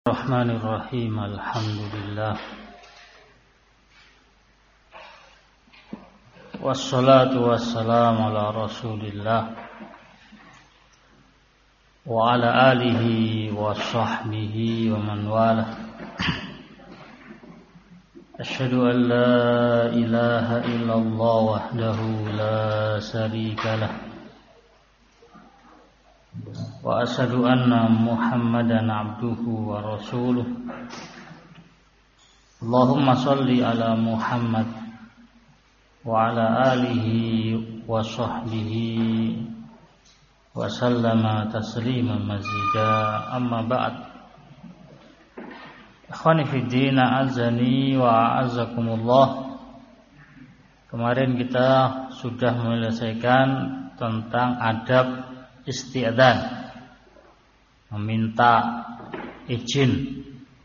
Bismillahirrahmanirrahim. Alhamdulillah. Wassalatu wassalamu ala Rasulillah wa ala alihi wa sahbihi wa man walah. Asyhadu an la ilaha illallah wahdahu la syarika lah. Wa asyhadu anna Muhammadan abduhu wa rasuluh. Allahumma shalli ala Muhammad wa ala alihi wa sahbihi wa sallama tasliman mazida. Amma ba'd. Ikhwani fid din, azani wa a'azzakumullah. Kemarin kita sudah menyelesaikan tentang adab isti'dzan, meminta izin,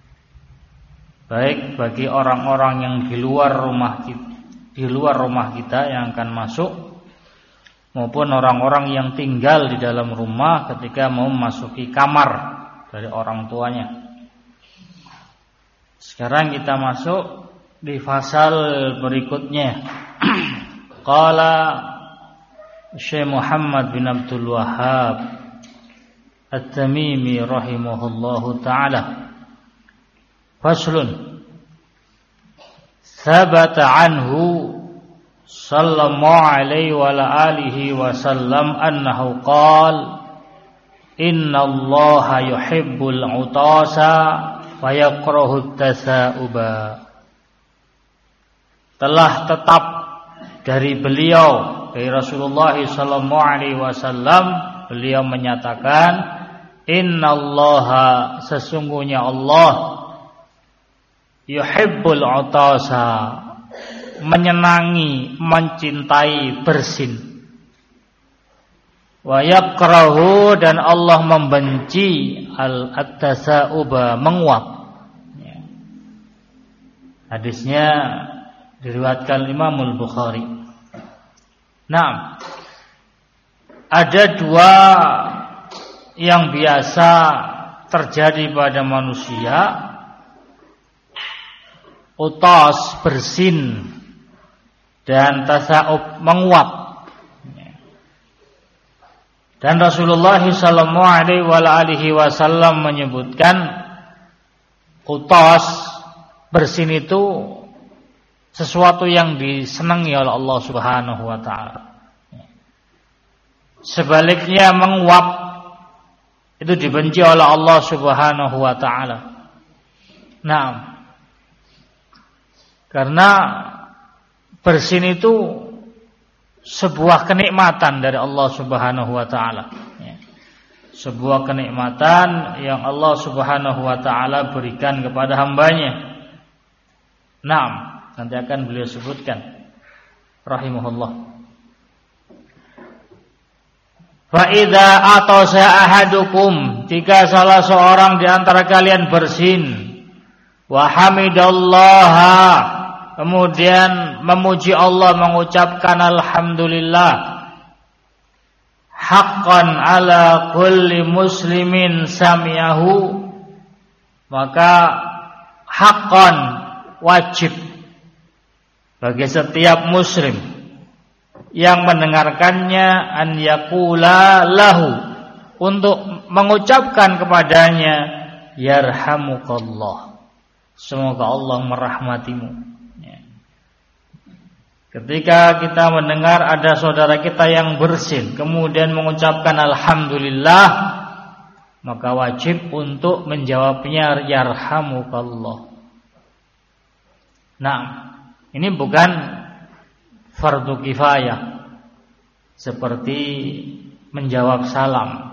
baik bagi orang-orang yang di luar rumah kita yang akan masuk, maupun orang-orang yang tinggal di dalam rumah ketika mau memasuki kamar dari orang tuanya. Sekarang kita masuk di fasal berikutnya. Qala Syekh Muhammad bin Abdul Wahhab At-Tamimi rahimahullahu ta'ala. Faslun. Thabata anhu sallallahu alaihi wa alihi wa sallam annahu qala inna allaha yuhibbul utasa wa yakrahu at-tasa'uba. Telah tetap dari beliau, dari Rasulullah sallallahu alaihi wasallam, beliau menyatakan innallaha, sesungguhnya Allah, yuhibbul utasa, menyenangi, mencintai bersin, wa yakrahu, dan Allah membenci al-tasa'uba, menguap. Hadisnya diriwayatkan Imamul Bukhari. Nah, ada dua yang biasa terjadi pada manusia: utas, bersin, dan tasa'ub, menguap. Dan Rasulullah sallallahu alaihi wasallam menyebutkan utas, bersin itu sesuatu yang disenangi oleh Allah Subhanahu wa ta'ala. Sebaliknya menguap itu dibenci oleh Allah Subhanahu wa ta'ala. Nah, karena bersin itu sebuah kenikmatan dari Allah Subhanahu wa ta'ala. Sebuah kenikmatan yang Allah Subhanahu wa ta'ala berikan kepada hambanya. Nah, nanti akan beliau sebutkan rahimahullah. Fa idza atasa ahadukum, jika salah seorang di antara kalian bersin, wa hamidallaha, kemudian memuji Allah, mengucapkan alhamdulillah, haqqan ala kulli muslimin sami'ahu, maka haqqan, wajib bagi setiap muslim yang mendengarkannya, an yaqula lahu, untuk mengucapkan kepadanya, yarhamukallah, semoga Allah merahmatimu. Ketika kita mendengar ada saudara kita yang bersin kemudian mengucapkan alhamdulillah, maka wajib untuk menjawabnya yarhamukallah. Nah, ini bukan fardu kifayah seperti menjawab salam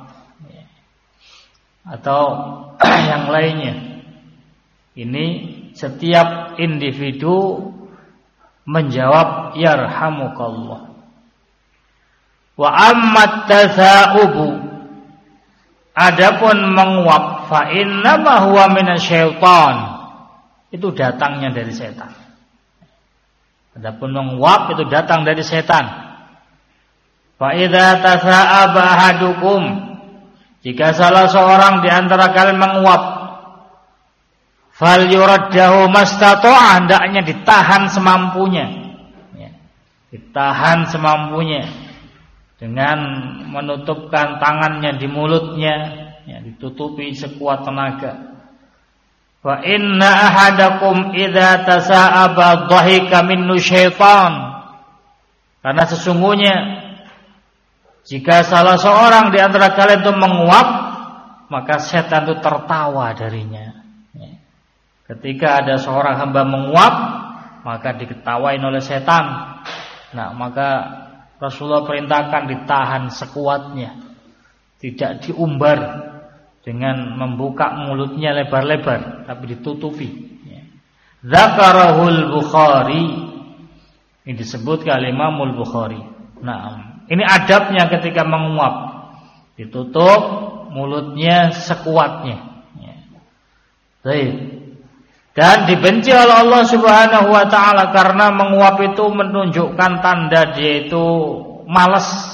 atau yang lainnya. Ini setiap individu menjawab yarhamukallah. Wa ammat tasa'ubu, adapun menguap, fa innama huwa minasyaitan, itu datangnya dari setan. Adapun menguap itu datang dari setan. Fa idza tasa'aba ahadukum, Jika salah seorang di antara kalian menguap, fal yuraddahu mastata'a, hendaknya ditahan semampunya. Ya. Ditahan semampunya dengan menutupkan tangannya di mulutnya, ya, ditutupi sekuat tenaga. Wa inna ahadakum idza tasa'aba dhahika minnu syaitan. Karena sesungguhnya jika salah seorang di antara kalian itu menguap, maka setan itu tertawa darinya. Ya. Ketika ada seorang hamba menguap, maka diketawain oleh setan. Nah, maka Rasulullah perintahkan ditahan sekuatnya, tidak diumbar dengan membuka mulutnya lebar-lebar, tapi ditutupi. Dzakarahul Bukhari, ini disebutkan oleh Imamul Bukhari. Nah, ini adabnya ketika menguap, ditutup mulutnya sekuatnya. Baik. Dan dibenci oleh Allah Subhanahu wa taala karena menguap itu menunjukkan tanda dia itu malas.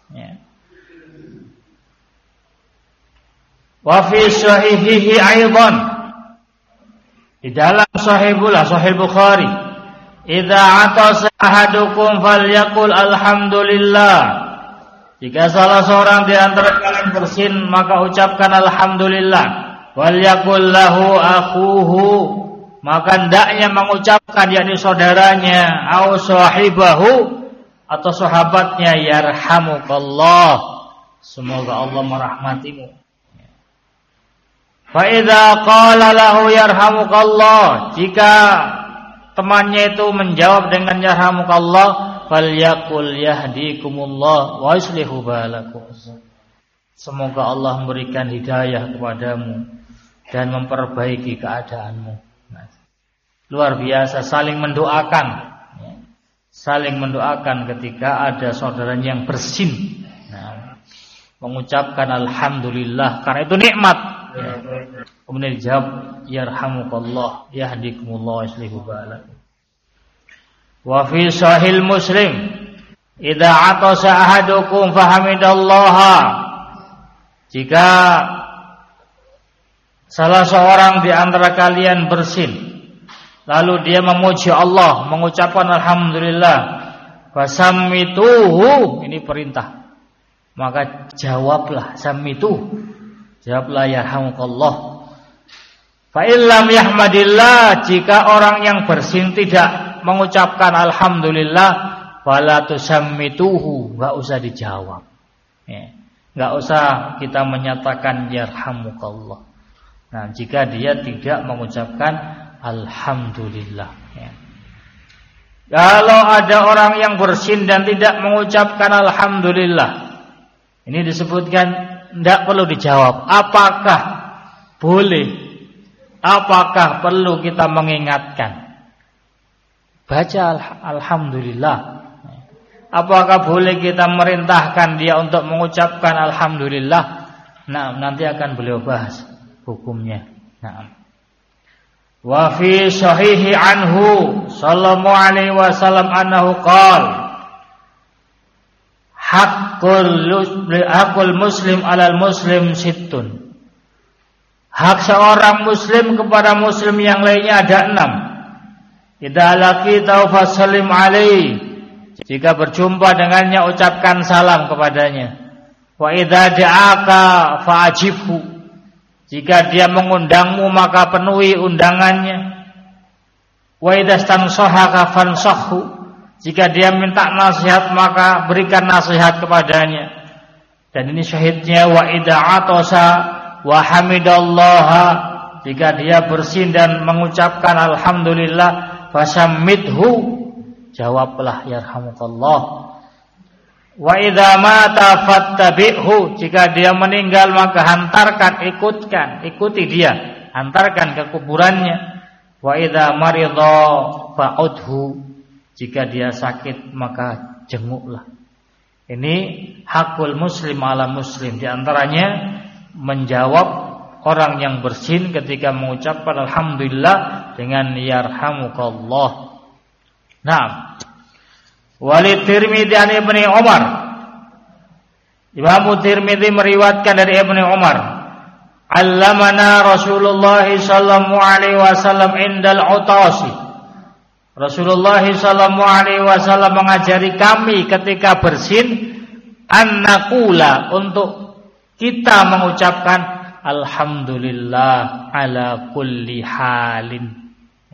Wa fi sahihihi aidan, di dalam sahih Bukhari, idza atasa ahadukum falyaqul alhamdulillah. Jika salah seorang di antara kalian bersin, maka ucapkan alhamdulillah. Walyaqul lahu akhuhu, maka hendaknya mengucapkan yakni saudaranya, au sahibahu atau sahabatnya, yarhamukallah, semoga Allah merahmatimu. Fa idza qala lahu yarhamukallah, jika temannya itu menjawab dengan yarhamukallah, falyaqul yahdikumullah wa yuslihu balakum, semoga Allah memberikan hidayah kepadamu dan memperbaiki keadaanmu. Luar biasa, saling mendoakan, saling mendoakan ketika ada saudaranya yang bersin. Nah, mengucapkan alhamdulillah karena itu nikmat. Ya. Kemudian dijawab yarhamukallah, yahdikumullah, yuslihu balakum. Wa fi sahih Muslim, idza atasa ahadukum fahamidallaha, jika salah seorang di antara kalian bersin lalu dia memuji Allah, mengucapkan alhamdulillah, fasammituhu, ini perintah, maka jawablah, sammituhu, jawablah yarhamukallah. Fa illam yahmadillah, jika orang yang bersin tidak mengucapkan alhamdulillah, fala tusammituhu, enggak usah dijawab. Ya, enggak usah kita menyatakan yarhamukallah. Nah, jika dia tidak mengucapkan alhamdulillah, ya. Kalau ada orang yang bersin dan tidak mengucapkan alhamdulillah, ini disebutkan tidak perlu dijawab. Apakah boleh? Apakah perlu kita mengingatkan? Baca alhamdulillah. Apakah boleh kita merintahkan dia untuk mengucapkan alhamdulillah? Nah, nanti akan beliau bahas hukumnya. Nah. Wa fi sahihi anhu sallallahu alaihi wasallam annahu qala hakul muslim alal muslim sittun. Hak seorang muslim kepada muslim yang lainnya ada 6. Idza laqitahu fasallim alaihi, jika berjumpa dengannya ucapkan salam kepadanya. Wa idza da'aka fa'ajibhu, jika dia mengundangmu maka penuhi undangannya. Wa idza stansahaka fansahhu, jika dia minta nasihat maka berikan nasihat kepadanya. Dan ini syahidnya wa idza atasa wa hamidallaha, jika dia bersin dan mengucapkan alhamdulillah, fasammidhu, jawablah yarhamukallah. Wa idza mata fattabi'hu, jika dia meninggal maka hantarkan, ikuti dia, hantarkan ke kuburannya. Wa idza maridha fa'udhu, jika dia sakit maka jenguklah. Ini hakul muslim ala muslim, di antaranya menjawab orang yang bersin ketika mengucapkan alhamdulillah dengan yarhamukallah. Naam. Walid Tirmidzi an Ibnu Umar, Imam Tirmidzi meriwayatkan dari Ibnu Umar, allamana Rasulullah sallallahu alaihi wasallam indal utasi. Rasulullah sallallahu alaihi wasallam mengajari kami ketika bersin annaqula, untuk kita mengucapkan alhamdulillah ala kulli halin.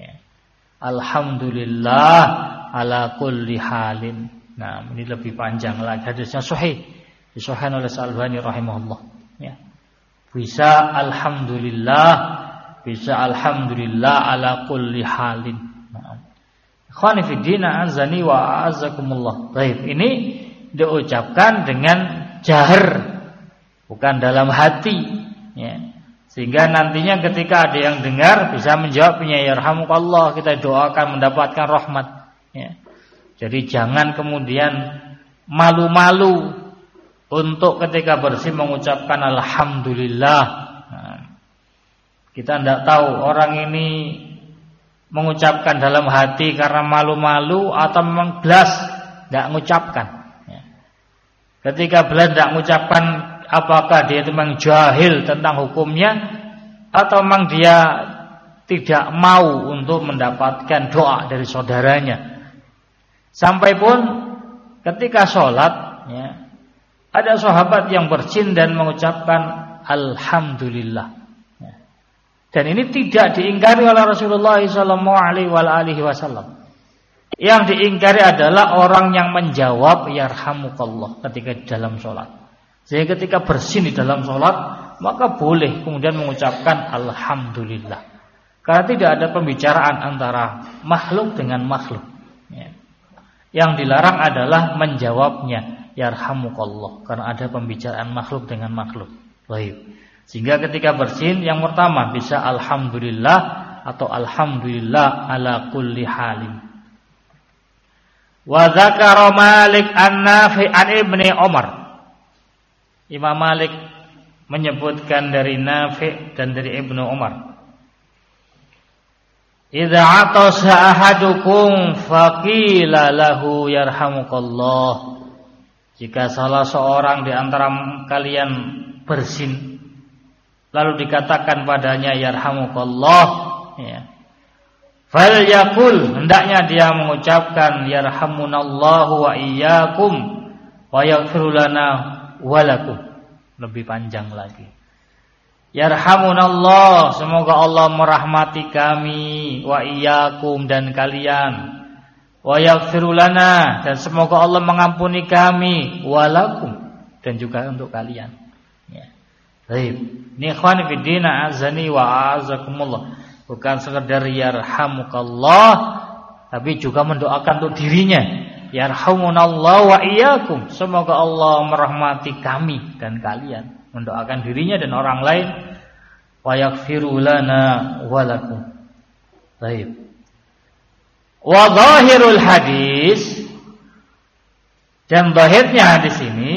Alhamdulillah ala kulli halin. Nah, ini lebih panjang lagi. Hadisnya sahih, disahihkan oleh Al-Albani rahimahullah. Ya. Bisa alhamdulillah, bisa alhamdulillah ala kulli halin. Nah. Ikhwani fi din, azani wa a'azzakumullah. Baik, ini diucapkan dengan jahar, bukan dalam hati. Ya. Sehingga nantinya ketika ada yang dengar bisa menjawabnya, yarhamukallah, kita doakan mendapatkan rahmat. Ya. Jadi jangan kemudian malu-malu untuk ketika bersih mengucapkan alhamdulillah. Nah, kita tidak tahu orang ini mengucapkan dalam hati karena malu-malu atau memang belas tidak mengucapkan. Ya. Ketika belas tidak mengucapkan, apakah dia itu memang jahil tentang hukumnya atau memang dia tidak mau untuk mendapatkan doa dari saudaranya. Sampai pun ketika sholat, ya, ada sahabat yang bersin dan mengucapkan alhamdulillah. Ya. Dan ini tidak diingkari oleh Rasulullah SAW. Yang diingkari adalah orang yang menjawab yarhamukallah ketika di dalam sholat. Jadi ketika bersin di dalam sholat, maka boleh kemudian mengucapkan alhamdulillah. Karena tidak ada pembicaraan antara makhluk dengan makhluk. Ya. Yang dilarang adalah menjawabnya yarhamukallah, karena ada pembicaraan makhluk dengan makhluk. Baik. Sehingga ketika bersin yang pertama bisa alhamdulillah atau alhamdulillah ala kulli halim. Wa dzakara Malik an-Nafi' an Ibni Umar. Imam Malik menyebutkan dari Nafi' dan dari Ibnu Umar. Idza atasa ahadukum faqila lahu yarhamukallah. Jika salah seorang di antara kalian bersin lalu dikatakan padanya yarhamukallah, ya. Fal yaqul, hendaknya dia mengucapkan yarhamunallahu wa iyyakum wa yaghfir lana wa lakum. Lebih panjang lagi. Yarhamunallah, semoga Allah merahmati kami, wa iyyakum, dan kalian, wa yaghfiru lana, dan semoga Allah mengampuni kami, wa lakum, dan juga untuk kalian. Ya. Baik. Ini ikhwan fillah azani wa a'azakumullah. Bukan sekedar yarhamukallah, tapi juga mendoakan untuk dirinya. Yarhamunallah wa iyyakum, semoga Allah merahmati kami dan kalian. Mendoakan dirinya dan orang lain. Wa yaghfiru lana wa lakum. Baik. Wa zahirul hadis, dan zahirnya hadis ini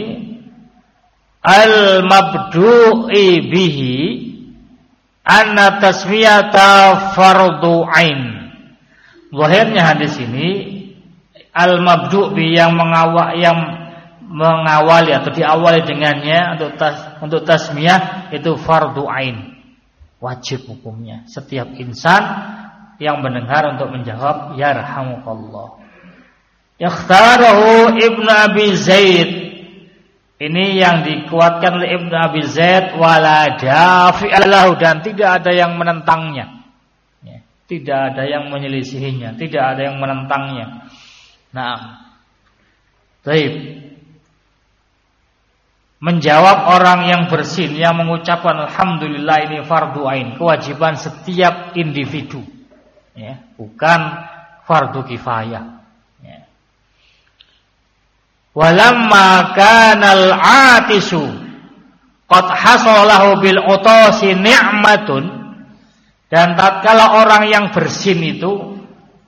al-mabdu'i bihi anna tasmiyata fardu ain. Zahirnya hadis ini al-mabdu' bi, yang mengawali atau diawali dengannya untuk tasmiyah itu fardu ain, wajib hukumnya. Setiap insan yang mendengar untuk menjawab yarhamukallah. Ikhtarahu Ibnu Abi Zaid, ini yang dikuatkan oleh Ibnu Abi Zaid, wala dafi'alahu, dan tidak ada yang menentangnya, ya, tidak ada yang menyelisihinya, tidak ada yang menentangnya. Nah, baik. Menjawab orang yang bersin, yang mengucapkan alhamdulillah, ini fardu ain, kewajiban setiap individu, ya, bukan fardu kifayah. Ya. Walamma kanal atisu qad hasalahu bil utasi ni'matun, dan tatkala orang yang bersin itu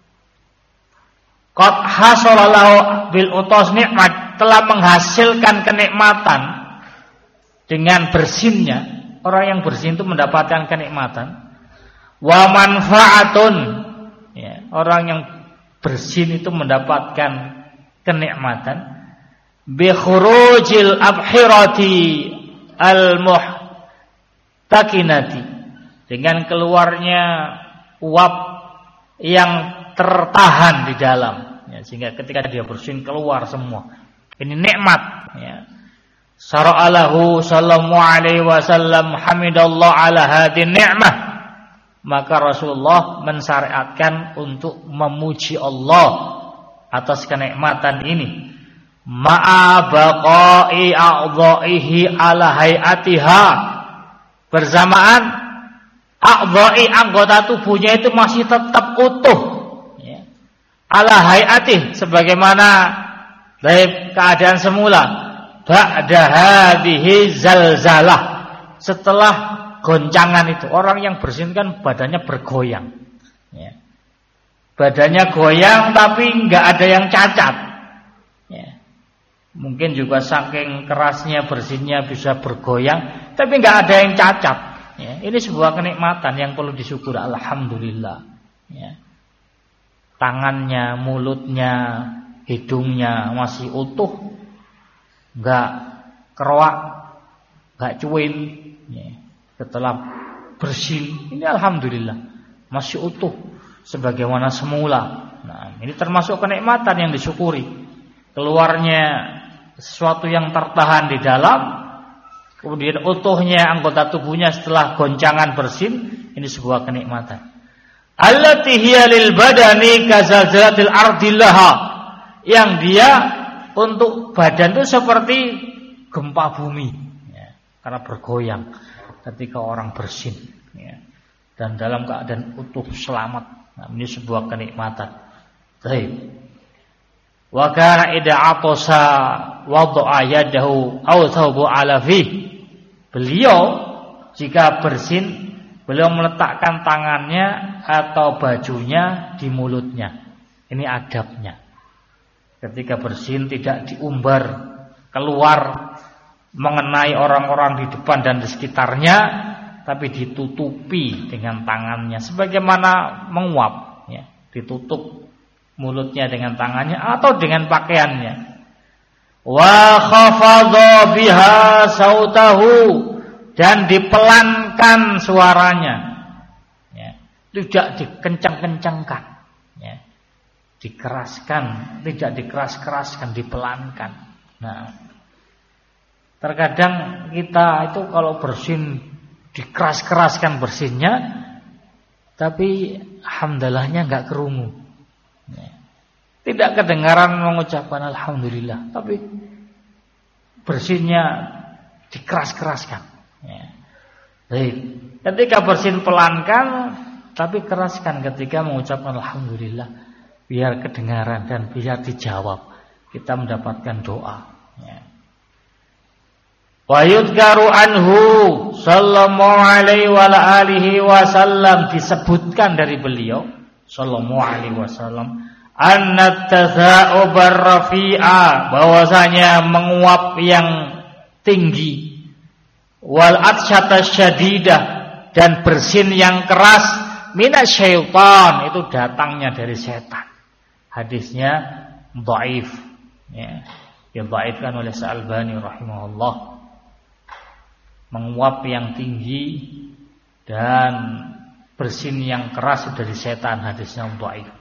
qad hasalahu bil utas nikmat, telah menghasilkan kenikmatan dengan bersinnya. Orang yang bersin itu mendapatkan kenikmatan. Wa manfaatun, ya, orang yang bersin itu mendapatkan kenikmatan. Bi khurujil abhirati takinati, dengan keluarnya uap yang tertahan di dalam, ya, sehingga ketika dia bersin keluar semua. Ini nikmat, ya. Syara'alahu sallallahu alaihi wasallam hamidallah ala hadhihi ni'mah. Maka Rasulullah mensyariatkan untuk memuji Allah atas kenikmatan ini. Ma'a baqa'i a'dha'ihi ala hayatiha. Bersamaan a'dha'i, anggota tubuhnya itu masih tetap utuh, ya. Ala hayatih, sebagaimana dari keadaan semula. Ba'da hadhihi zalzalah, setelah goncangan itu. Orang yang bersin kan badannya bergoyang, ya. Badannya goyang tapi nggak ada yang cacat, ya. Mungkin juga saking kerasnya bersinnya bisa bergoyang tapi nggak ada yang cacat, ya. Ini sebuah kenikmatan yang perlu disyukur, alhamdulillah, ya. Tangannya, mulutnya, hidungnya masih utuh, nggak keroak, nggak cuin, ya. Setelah bersin ini alhamdulillah masih utuh sebagaimana semula. Nah, ini termasuk kenikmatan yang disyukuri. Keluarnya sesuatu yang tertahan di dalam, kemudian utuhnya anggota tubuhnya setelah goncangan bersin, ini sebuah kenikmatan. Allati hiya lil badani kazalzalatil ardillaha, yang dia untuk badan itu seperti gempa bumi, ya, karena bergoyang ketika orang bersin, ya, dan dalam keadaan utuh selamat. Nah, ini sebuah kenikmatan. Baik. Wa kana idza atasa wada'a yadahu aw thawbu ala fi. Beliau jika bersin, beliau meletakkan tangannya atau bajunya di mulutnya. Ini adabnya. Ketika bersin tidak diumbar keluar mengenai orang-orang di depan dan di sekitarnya, tapi ditutupi dengan tangannya sebagaimana menguap, ya. Ditutup mulutnya dengan tangannya atau dengan pakaiannya. Wa khafadha biha sautahu, dan dipelankan suaranya, ya. Tidak dikencang-kencangkan, ya. Dikeraskan, tidak dikeras-keraskan, dipelankan. Nah, terkadang kita itu kalau bersin dikeras-keraskan bersinnya, tapi alhamdulillahnya enggak kerungu, ya. Tidak kedengaran mengucapkan alhamdulillah, tapi bersinnya dikeras-keraskan, ya. Baik. Ketika bersin pelankan tapi keraskan ketika mengucapkan alhamdulillah, biar kedengaran dan biar dijawab, kita mendapatkan doa, ya. Wa yudkaru anhu sallallahu alaihi wa alihi wasallam, disebutkan dari beliau sallallahu alaihi wasallam, anna taza'ubar rafi'a, bahwasanya menguap yang tinggi, wal atsyata syadidah, dan bersin yang keras, minasyaitan, itu datangnya dari setan. Hadisnya dhaif, ya. Dhaifkan oleh Al-Albani rahimahullah. Menguap yang tinggi dan bersin yang keras dari setan, hadisnya dhaif.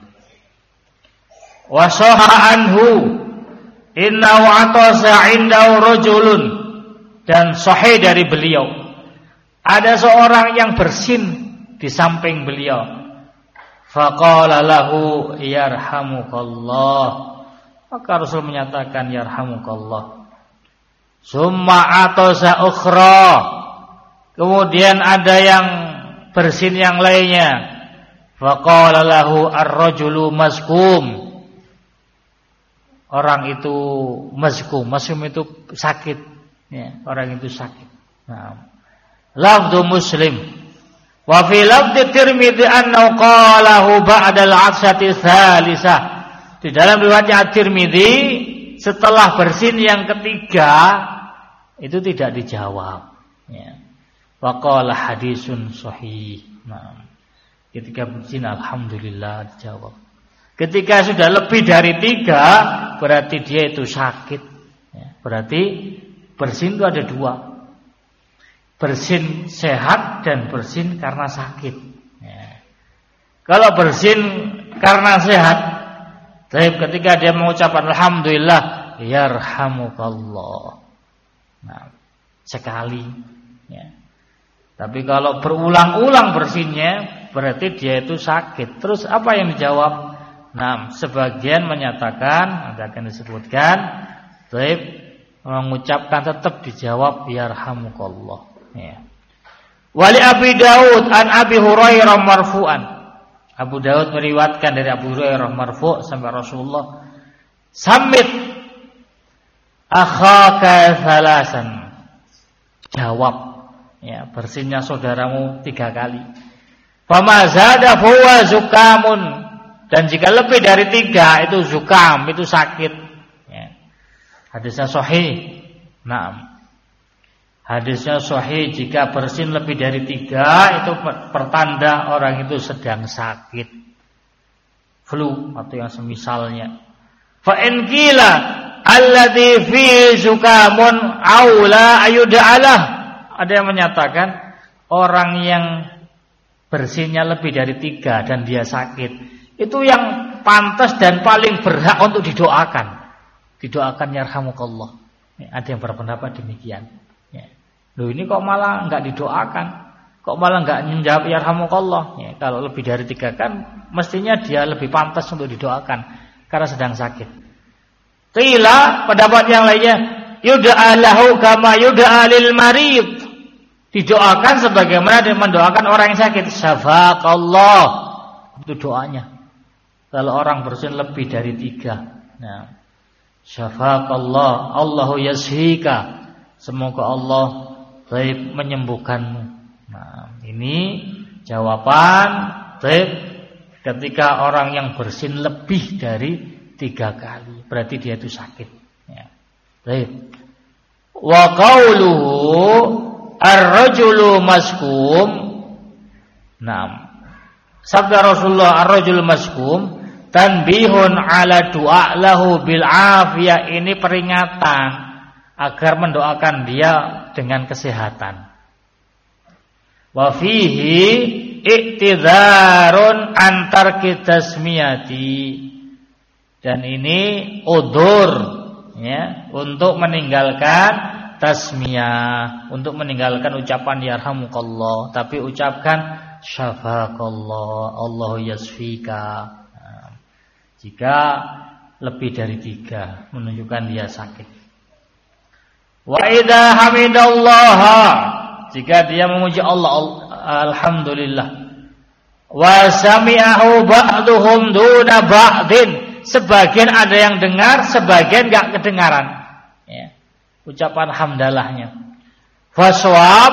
Wa sahha anhu innahu atasa indahu rajulun, dan sahih dari beliau ada seorang yang bersin di samping beliau. Faqala lahu yarhamukallah, maka Rasul menyatakan yarhamukallah. Summa atasa ukhra, kemudian ada yang bersin yang lainnya. Faqala lahu ar-rajulu maskum, orang itu maskum, maskum itu sakit, ya, orang itu sakit. Nah, lafdhu Muslim. Wa fi lafdhi Tirmidzi annahu qalahu ba'da al-'atsati tsalisah. Di dalam riwayat Tirmidzi, setelah bersin yang ketiga itu tidak dijawab, ya. Wa qala hadisun sahih. Nah, ketika bersin alhamdulillah dijawab. Ketika sudah lebih dari 3, berarti dia itu sakit, ya. Berarti bersin itu ada 2. bersin sehat dan bersin karena sakit. Ya. Kalau bersin karena sehat, ketika dia mengucapkan alhamdulillah, yarhamukallah. Nah, sekali. Ya. Tapi kalau berulang-ulang bersinnya, berarti dia itu sakit. Terus apa yang dijawab? Nah, sebagian menyatakan, nanti akan disebutkan, mengucapkan tetap dijawab yarhamukallah. Ya. Wali Abi Daud an Abi Hurairah marfu'an. Abu Daud meriwayatkan dari Abu Hurairah marfu' sampai Rasulullah, sammit akhaka thalasan. Jawab, ya, bersinnya saudaramu 3 kali. Fama zada huwa zukamun, dan jika lebih dari 3 itu zukam, itu sakit. Ya. Hadisnya sahih. Naam. Hadisnya sahih, jika bersin lebih dari 3 itu pertanda orang itu sedang sakit, flu atau yang semisalnya. Fa in qila alladhi fi zukamun aula ayud'alah. Ada yang menyatakan orang yang bersinnya lebih dari 3 dan dia sakit, itu yang pantas dan paling berhak untuk didoakan. Didoakan yarhamukallah. Ada yang berpendapat demikian. Loh, ini kok malah enggak didoakan? Kok malah enggak menjawab yarhamukallah? Ya, kalau lebih dari 3 kan mestinya dia lebih pantas untuk didoakan karena sedang sakit. Qila, pendapat yang lainnya, yud'a lahu kama yud'a lil marid. Didoakan sebagaimana dia mendoakan orang yang sakit. Syafaqallah. Itu doanya. Kalau orang bersin lebih dari 3. Nah, syafaqallah, Allahu yashika. Semoga Allah menyembuhkanmu. Nah, ini jawaban ketika orang yang bersin lebih dari 3 kali, berarti dia itu sakit. Ya. Wa qauluhu ar-rajulu maskum. Nah, sabda Rasulullah ar-rajulu maskum tanbihun ala du'a lahu bil afiyah, ini peringatan agar mendoakan dia dengan kesehatan. Wa fihi iktidharun antar kitasmiyati, dan ini udzur, ya, untuk meninggalkan tasmiyah, untuk meninggalkan ucapan yarhamukallah, tapi ucapkan syafaqallah, Allahu yasfika. Nah, jika lebih dari 3 menunjukkan dia sakit. Wa idza hamidallaha, jika dia memuji Allah, alhamdulillah. Wa sami'ahu ba'duhum duna ba'din, sebagian ada yang dengar, sebagian enggak kedengaran. Ya. Ucapan hamdalahnya. Faswab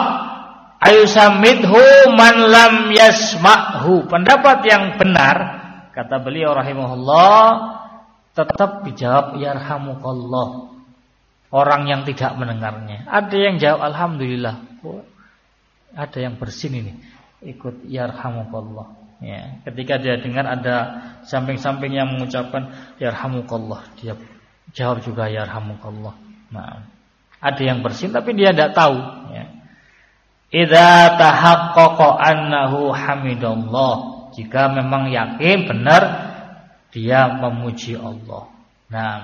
ayusamidhu man lam yasma'hu. Pendapat yang benar, kata beliau rahimahullah, tetap dijawab yarhamukallah. Orang yang tidak mendengarnya. Ada yang jawab alhamdulillah. Ada yang bersin ini ikut yarhamukallah. Ya, ketika dia dengar ada samping-samping yang mengucapkan yarhamukallah, dia jawab juga yarhamukallah. Nah, ada yang bersin tapi dia tidak tahu. Ya. Idza tahaqqaqa annahu hamidallah, jika memang yakin benar dia memuji Allah. Nah,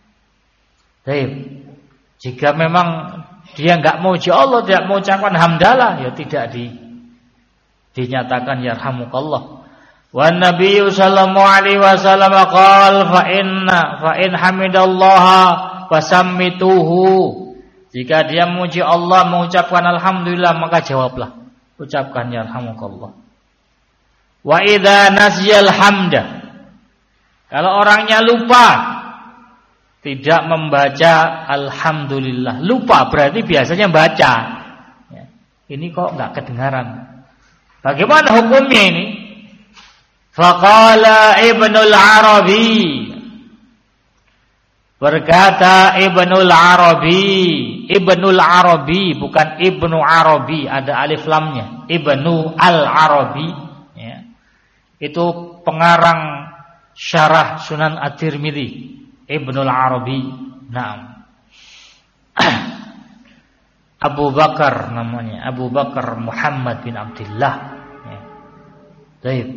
baik. Jika memang dia enggak memuji Allah, tidak mengucapkan hamdalah, ya tidak dinyatakan yarhamukallah. Wa Nabi sallallahu alaihi wasallam qala fa in hamidallaha fasammituhu. Jika dia memuji Allah, mengucapkan alhamdulillah, maka jawablah, ucapkan yarhamukallah. Wa idza nasiyal hamda, kalau orangnya lupa tidak membaca alhamdulillah, lupa berarti biasanya baca. Ya. Ini kok enggak kedengaran. Bagaimana hukumnya ini? Faqala Ibnul Arabi, berkata Ibnul Arabi, bukan Ibnu Arabi, ada alif lamnya. Ibnu Al-Arabi, ya. Itu pengarang syarah Sunan At-Tirmidzi, Ibnul Arabi. Naam. Abu Bakar namanya, Abu Bakar Muhammad bin Abdullah. Ya. Baik.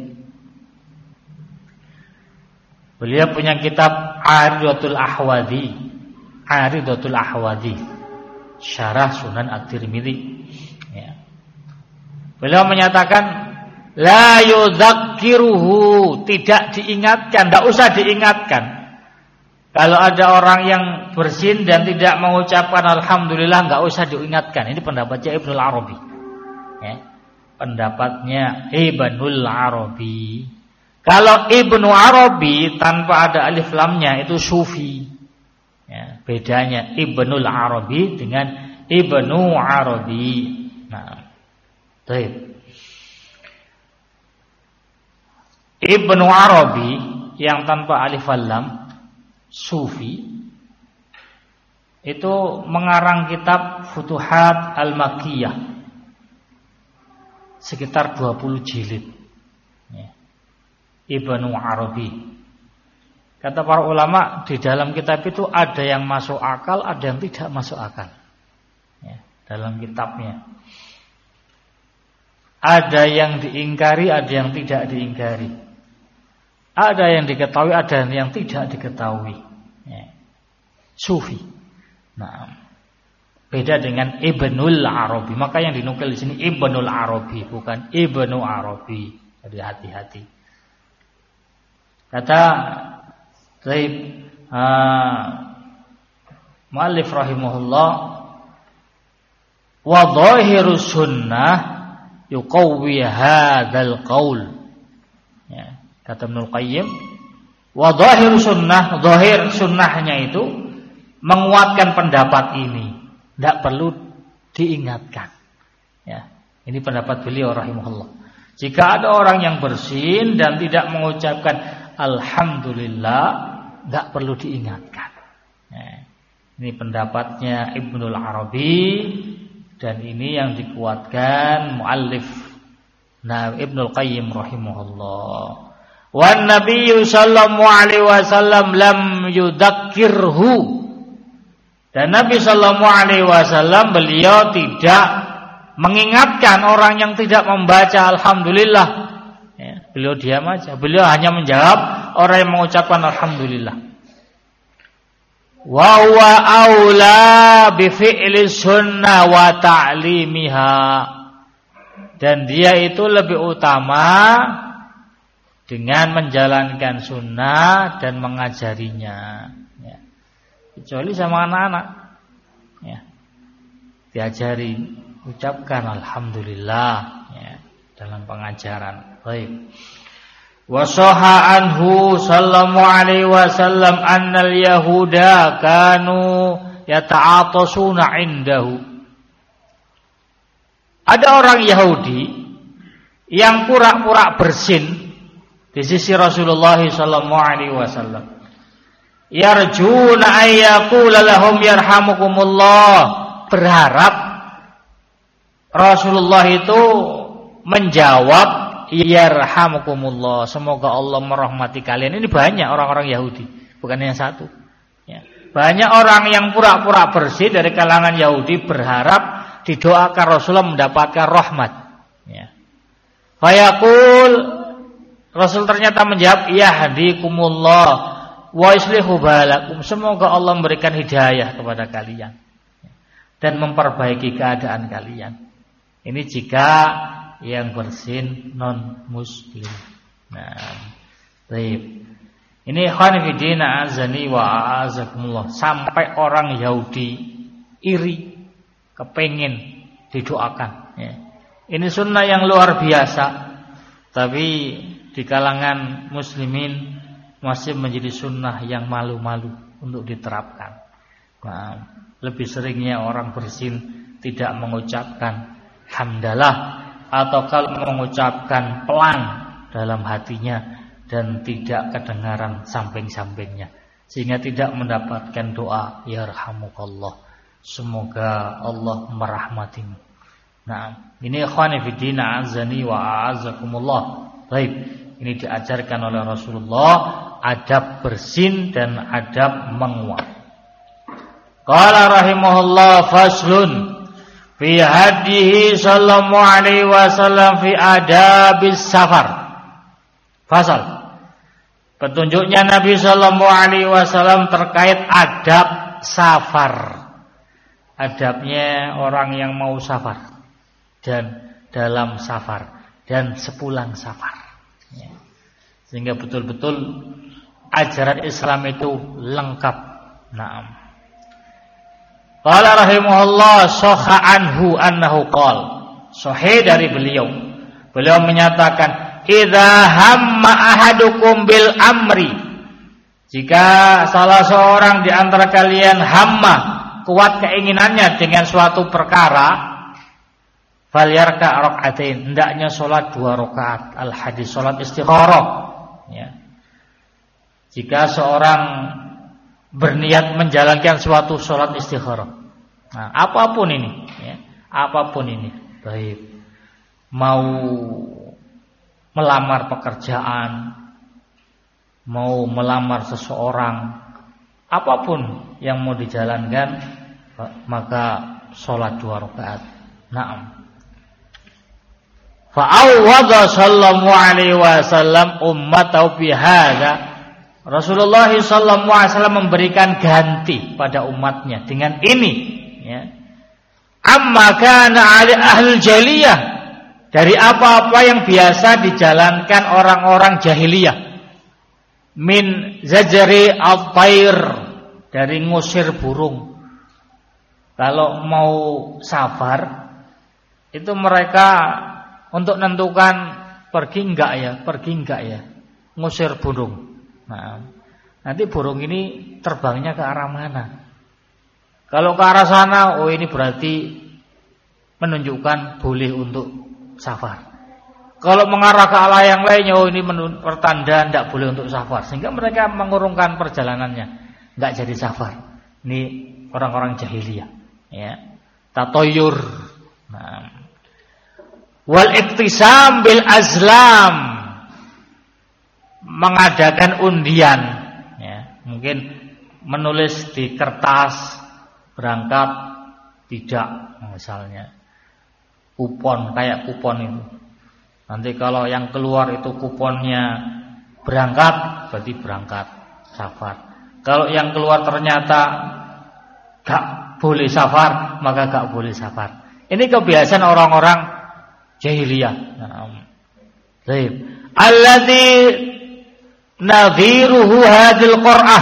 Beliau punya kitab Aridatul Ahwadi, Aridatul Ahwadi, Syarah Sunan At-Tirmidzi. Ya. Beliau menyatakan la yudzakiruhu, tidak diingatkan, tidak usah diingatkan. Kalau ada orang yang bersin dan tidak mengucapkan alhamdulillah, enggak usah diingatkan. Ini pendapatnya Ibnul Arabi. Ya. Pendapatnya Ibnul Arabi. Kalau Ibnu Arabi tanpa ada alif lamnya itu sufi. Ya, bedanya Ibnul Arabi dengan Ibnu Arabi. Nah, baik. Ibnu Arabi yang tanpa alif lam, sufi, itu mengarang kitab Futuhat Al-Makkiyah sekitar 20 jilid. Ya. Ibnu Arabi. Kata para ulama, di dalam kitab itu ada yang masuk akal, ada yang tidak masuk akal. Ya, dalam kitabnya. Ada yang diingkari, ada yang tidak diingkari. Ada yang diketahui, ada yang tidak diketahui. Ya. Sufi. Nah, beda dengan Ibnul Arabi. Maka yang dinukil di sini Ibnul Arabi, bukan Ibnu Arabi. Jadi hati-hati. Kata Zaid Mu'allif rahimahullah, wa dhahirus sunnah yuqawwi hadzal qaul. Ya. Kata Ibnul Qayyim, wa dhahir sunnah, dhahir sunnahnya itu menguatkan pendapat ini, tidak perlu diingatkan. Ya, ini pendapat beliau rahimahullah. Jika ada orang yang bersin dan tidak mengucapkan alhamdulillah, tidak perlu diingatkan. Ya, ini pendapatnya Ibnul Arabi dan ini yang dikuatkan muallif Ibnul Qayyim rahimahullah. Wan Nabi sallallahu alaihi wasallam lam yudzakirhu, dan Nabi sallallahu alaihi wasallam beliau tidak mengingatkan orang yang tidak membaca alhamdulillah. Ya, beliau diam aja. Beliau hanya menjawab orang yang mengucapkan alhamdulillah. Wa huwa aula bi fi'li sunnah wa ta'limiha, dan dia itu lebih utama dengan menjalankan sunnah dan mengajarinya. Ya. Kecuali sama anak-anak, ya. Diajari, ucapkan alhamdulillah, ya, dalam pengajaran. Baik. Wa sahha anhu sallallahu alaihi wasallam annal yahuda kanu yata'atasuna indahu. Ada orang Yahudi yang pura-pura bersin di sisi Rasulullah sallallahu alaihi wasallam. Yarjuna ayyaqula lahum yarhamukumullah, berharap Rasulullah itu menjawab yarhamukumullah, semoga Allah merahmati kalian. Ini banyak orang-orang Yahudi, bukan yang satu. Ya. Banyak orang yang pura-pura bersih dari kalangan Yahudi berharap didoakan Rasulullah mendapatkan rahmat. Ya. Fayaqul, Rasul ternyata menjawab, yahdikumullah wa yuslihu balakum, semoga Allah memberikan hidayah kepada kalian dan memperbaiki keadaan kalian. Ini jika yang bersin non muslim. Nah, baik. Ini khonifidina azani wa a'azakumullah, sampai orang Yahudi iri, kepengin didoakan. Ya. Ini sunnah yang luar biasa, tapi di kalangan muslimin masih menjadi sunnah yang malu-malu untuk diterapkan. Nah, lebih seringnya orang bersin tidak mengucapkan hamdalah, atau kalau mengucapkan pelan dalam hatinya dan tidak kedengaran samping-sampingnya, sehingga tidak mendapatkan doa yarhamukallah, semoga Allah merahmatimu. Nah, ini ikhwani fiddina azani wa a'azakumullah. Baik, ini diajarkan oleh Rasulullah adab bersin dan adab menguap. Qala rahimahullah faslun, fi hadihi sallallahu alaihi wasallam fi adabis safar. Fasal. Petunjuknya Nabi sallallahu alaihi wasallam terkait adab safar. Adabnya orang yang mau safar dan dalam safar dan sepulang safar. Ya. Sehingga betul-betul ajaran Islam itu lengkap. Naam. Qala rahimahullah sahha anhu annahu qala. Sahih dari beliau. Beliau menyatakan idza hamma ahadukum bil amri. Jika salah seorang di antara kalian hamma, kuat keinginannya dengan suatu perkara, falyarka rakaatain, hendaknya salat 2 rakaat. Al hadis salat istikharah. Ya. Jika seorang berniat menjalankan suatu salat istikharah. Nah, apapun ini, ya, apapun ini, baik mau melamar pekerjaan, mau melamar seseorang, apapun yang mau dijalankan, maka sholat 2 rakaat. Naam. Fa'awwadha sallallahu alaihi wasallam ummatahu bihadza. Rasulullah sallallahu alaihi wasallam memberikan ganti pada umatnya dengan ini, ya. Amma kana ali ahlul jahiliyah, dari apa-apa yang biasa dijalankan orang-orang jahiliyah, min zajri al-tair, dari ngusir burung. Kalau mau safar itu mereka untuk menentukan pergi enggak ya, ngusir burung. Nah, nanti burung ini terbangnya ke arah mana? Kalau ke arah sana, oh ini berarti menunjukkan boleh untuk safar. Kalau mengarah ke arah yang lainnya, oh ini pertanda tidak boleh untuk safar. Sehingga mereka mengurungkan perjalanannya, nggak jadi safar. Ini orang-orang jahiliyah, ya. Tatoyur. Nah. Wal iktisam bil azlam, mengadakan undian, ya. Mungkin menulis di kertas berangkat tidak, misalnya. Kupon, kayak kupon itu. Nanti kalau yang keluar itu kuponnya berangkat, berarti berangkat safar. Kalau yang keluar ternyata gak boleh safar, maka gak boleh safar. Ini kebiasaan orang-orang jahiliyah. Baik. Alladzi nadhiruhu hadil qur'ah,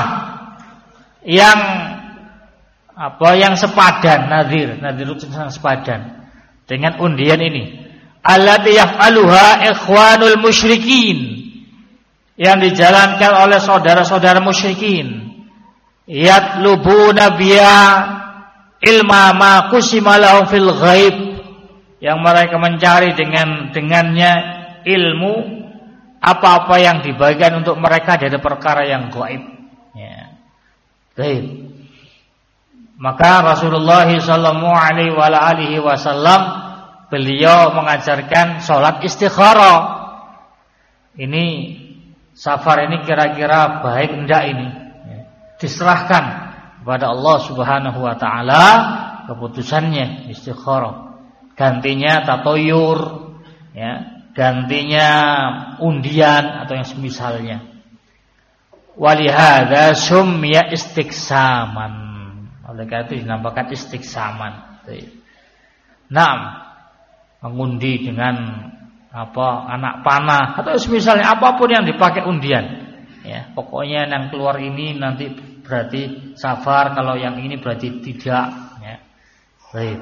yang sepadan, nadhir itu sepadan dengan undian ini. Allati yaf'aluha ikhwanul musyrikin, yang dijalankan oleh saudara-saudara musyrikin. Yatlubuna biya ilma ma qusima lahum fil ghaib, yang mereka mencari dengannya ilmu apa-apa yang dibagikan untuk mereka dari perkara yang gaib. Ya. Baik. Maka Rasulullah sallallahu alaihi wasallam beliau mengajarkan sholat istikharah. Ini safar ini kira-kira baik enggak ini? Ya. Diserahkan kepada Allah Subhanahu wa taala keputusannya istikharah. Gantinya tatoyur, ya, gantinya undian atau yang semisalnya. Walihada sumya istiksaman. Oleh karena itu dinamakan istiksaman. Naam. Mengundi dengan anak panah atau misalnya apapun yang dipakai undian, ya, pokoknya yang keluar ini nanti berarti safar, kalau yang ini berarti tidak, ya. Baik.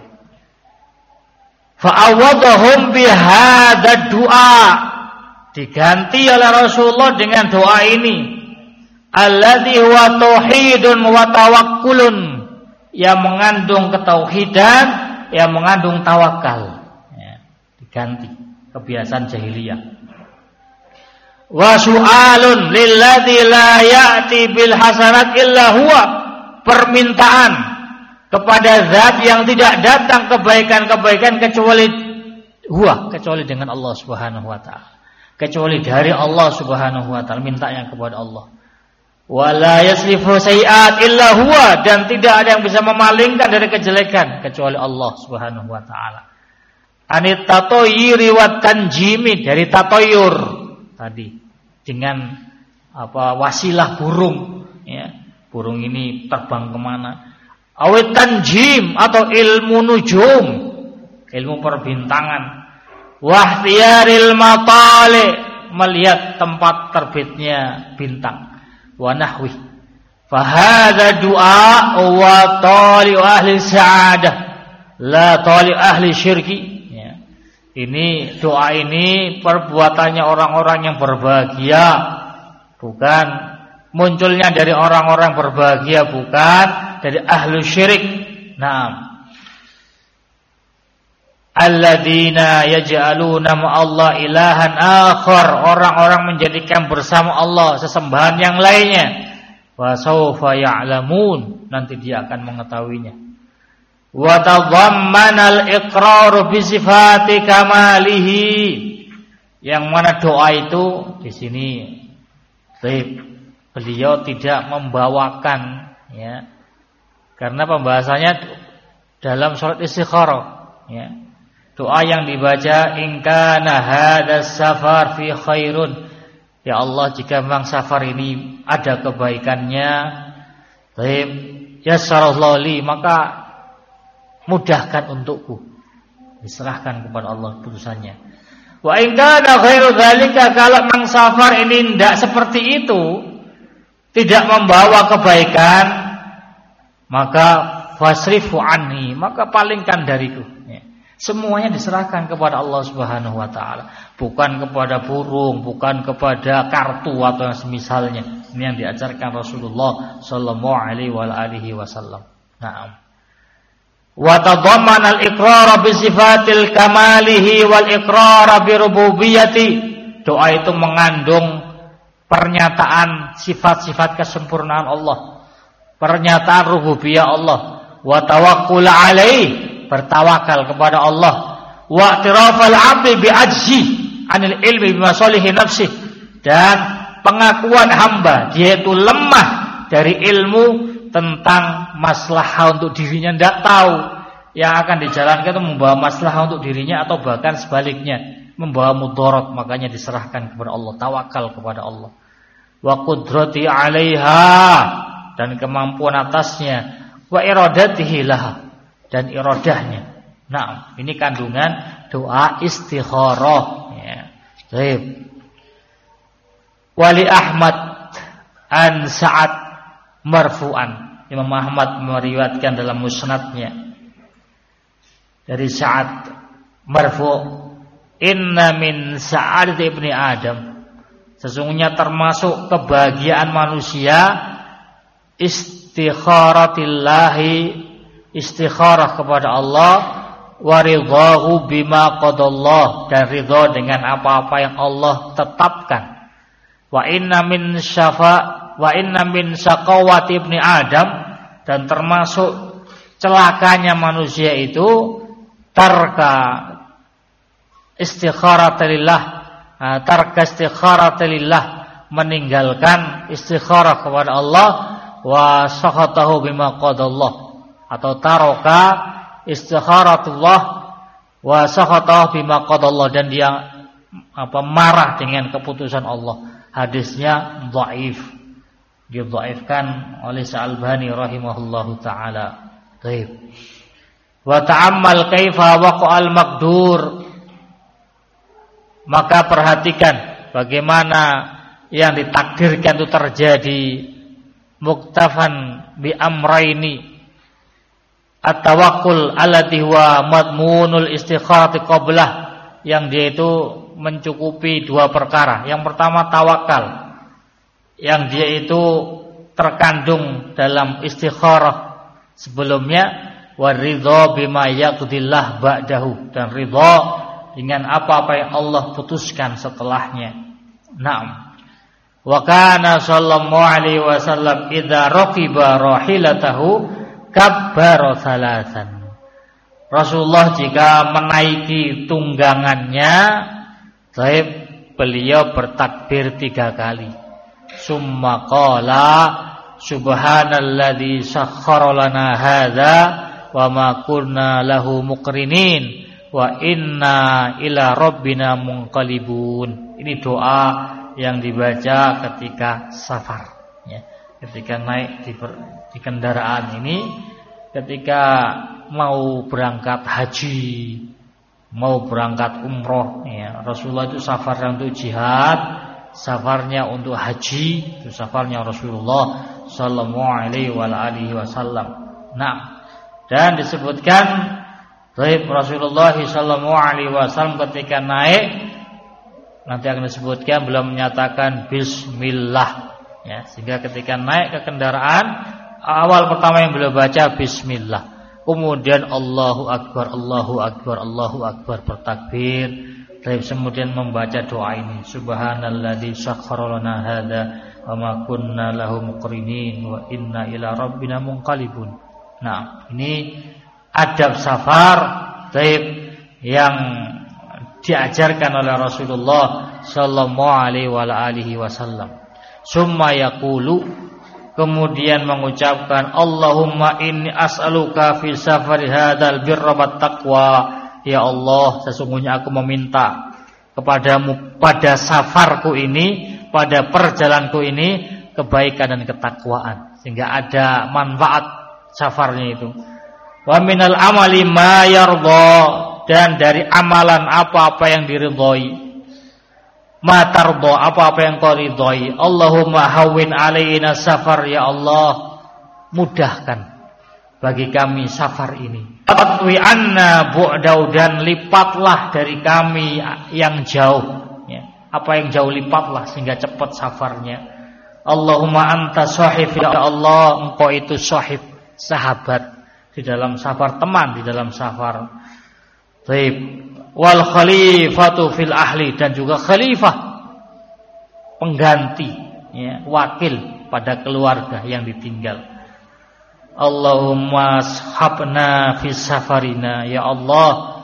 Fa'awadhum bihadza du'a, diganti oleh Rasulullah dengan doa ini, alladzi huwa tauhidun wa tawakkulun, yang mengandung ketauhidan, yang mengandung tawakal. Ganti kebiasaan jahiliyah. Wa su'alun lilladzi la ya'ti bil hasanat illa huwa, permintaan kepada zat yang tidak datang kebaikan-kebaikan kecuali dengan Allah Subhanahu wa taala. Kecuali dari Allah Subhanahu wa taala, mintanya kepada Allah. Wala yasrifu sayiat illa huwa, dan tidak ada yang bisa memalingkan dari kejelekan kecuali Allah Subhanahu wa taala. Anit tatoyiri wat tanjimi, dari tatoyur tadi dengan wasilah burung, ya. Burung ini terbang kemana? Awit tanjim, atau ilmu nujum, ilmu perbintangan. Wahtiyaril matali, melihat tempat terbitnya bintang. Wa nahwi. Fahadha du'a wa tali'u ahli sa'adah, la tali'u ahli syirki. Ya. Ini doa ini perbuatannya orang-orang yang berbahagia, bukan munculnya dari orang-orang berbahagia, bukan dari ahli syirik. Naam. Alladzina yaj'aluna ma'allah ilahan akhar, orang-orang menjadikan bersama Allah sesembahan yang lainnya. Wa sawfa ya'lamun, nanti dia akan mengetahuinya. Wa tadhammana al-iqrar bi sifati kamalihi, yang mana doa itu di sini beliau tidak membawakan, ya, karena pembahasannya dalam salat istikharah, ya. Doa yang dibaca, in kana hadas safar fi khairun, ya Allah, jika memang safar ini ada kebaikannya, yassarallahu li, maka mudahkan untukku. Diserahkan kepada Allah putusannya. Wa in kana khairu dzalika, kalau memang safar ini tidak seperti itu, tidak membawa kebaikan, maka fasrifu anni, maka palingkan dariku. Semuanya diserahkan kepada Allah Subhanahu wa taala, bukan kepada burung, bukan kepada kartu atau yang semisalnya. Ini yang diajarkan Rasulullah sallallahu alaihi wasallam. Naam. Wa tadhammana al-iqrar bi sifatil kamalihi wal iqrar bi rububiyyati. Doa itu mengandung pernyataan sifat-sifat kesempurnaan Allah, pernyataan rububiyah Allah, wa tawakkul alaihi, bertawakal kepada Allah, wa i'tirafal 'abdi bi ajzi 'anil ilmi bi masalihi nafsi, dan pengakuan hamba dia itu lemah dari ilmu tentang maslahah untuk dirinya, tidak tahu yang akan dijalankan itu membawa maslahah untuk dirinya atau bahkan sebaliknya membawa mudarat, makanya diserahkan kepada Allah, tawakal kepada Allah. Wa qudrati 'alaiha, dan kemampuan atasnya, wa iradatihi laha, dan iradahnya. Nah, ini kandungan doa istikharah, ya. Baik. Wali Ahmad an Sa'ad marfu'an, Imam Ahmad meriwayatkan dalam musnadnya dari Sa'ad marfu', inna min Sa'ad ibni Adam, sesungguhnya termasuk kebahagiaan manusia istikharatillahi, istikharah kepada Allah, wa ridhahu bima qadallah, dan ridha dengan apa-apa yang Allah tetapkan. Wa inna min syaqawati ibni Adam, dan termasuk celakanya manusia itu tarka istikharatillah, meninggalkan istikharah kepada Allah, wa sakhatahu bima qadallah, atau taroka istikharatullah wa sakhatahu bima qadallah, dan dia marah dengan keputusan Allah. Hadisnya dhaif, didhaifkan oleh Sa'albani rahimahullahu taala. Baik. Wa ta'ammal kaifa waqa'al maqdur, maka perhatikan bagaimana yang ditakdirkan itu terjadi. Muktafan bi amraini, at-tawakkul alladhi huwa madmunul istikharati qablah, yang dia itu mencukupi dua perkara. Yang pertama tawakal, yang dia itu terkandung dalam istikharah sebelumnya, wa ridha bima yaqdillah ba'dahu, dan ridha dengan apa-apa yang Allah putuskan setelahnya. Naam. Wa kana sallallahu alaihi wasallam idza raqiba rahilatahu kabbara salasan. Rasulullah jika menaiki tunggangannya, beliau bertakbir 3 kali. summa qala subhanalladzi sakhkhara lana hadza wa ma kunna lahu muqrinin wa inna ila rabbina munqalibun. Ini doa yang dibaca ketika safar, ya. Ketika naik di kendaraan ini, ketika mau berangkat haji, mau berangkat umroh, ya. Rasulullah itu safarnya untuk jihad, safarnya untuk haji, itu safarnya Rasulullah sallallahu alaihi wasallam. Nah, dan disebutkan Rasulullah sallallahu alaihi wasallam ketika naik, nanti akan disebutkan beliau menyatakan bismillah, ya. Sehingga ketika naik ke kendaraan, awal pertama yang beliau baca bismillah. Kemudian Allahu akbar, Allahu akbar, Allahu akbar, bertakbir. Kemudian membaca doa ini, subhanalladzi sakhkhara lana hadza wa ma kunna lahu muqrinin wa inna ila rabbina munqalibun. Nah, ini adab safar yang diajarkan oleh Rasulullah sallallahu alaihi wasallam. Summa yaqulu, kemudian mengucapkan Allahumma inni as'aluka fi safari hadzal birra wat taqwa. Ya Allah, sesungguhnya aku meminta kepadamu pada safarku ini, pada perjalananku ini, kebaikan dan ketakwaan, sehingga ada manfaat safarnya itu. Wa minal amali ma yardha, dan dari amalan apa-apa yang diridhoi. Ma tardha, apa-apa yang kau ridhoi. Allahumma hawwin alaina safar, ya Allah, mudahkan bagi kami safar ini. Atwi anna bu'dau, dan lipatlah dari kami yang jauh, ya. Apa yang jauh lipatlah sehingga cepat safarnya. Allahumma anta sahib, ya Allah, engkau itu sahib, sahabat di dalam safar, teman di dalam safar. Baik. Wal khalifatu fil ahli, dan juga khalifah, pengganti, ya, wakil pada keluarga yang ditinggal. Allahumma ashabna fi safarina, ya Allah,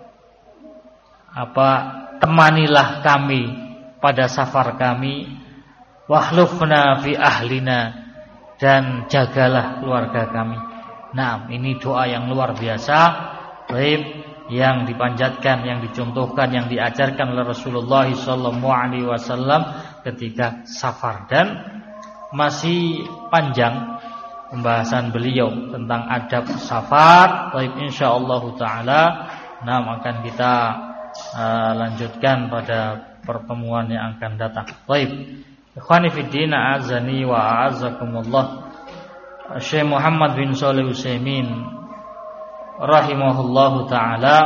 temanilah kami pada safar kami. Wahlufna fi ahlina, dan jagalah keluarga kami. Nah, ini doa yang luar biasa, baik, yang dipanjatkan, yang dicontohkan, yang diajarkan oleh Rasulullah sallallahu alaihi wasallam ketika safar. Dan masih panjang pembahasan beliau tentang adab safar. Baik, insyaallah taala akan kita lanjutkan pada pertemuan yang akan datang. Baik, ikhwani fid din, a'azzani wa a'azzakumullah. Syekh Muhammad bin Shalih Utsaimin rahimahullahu taala,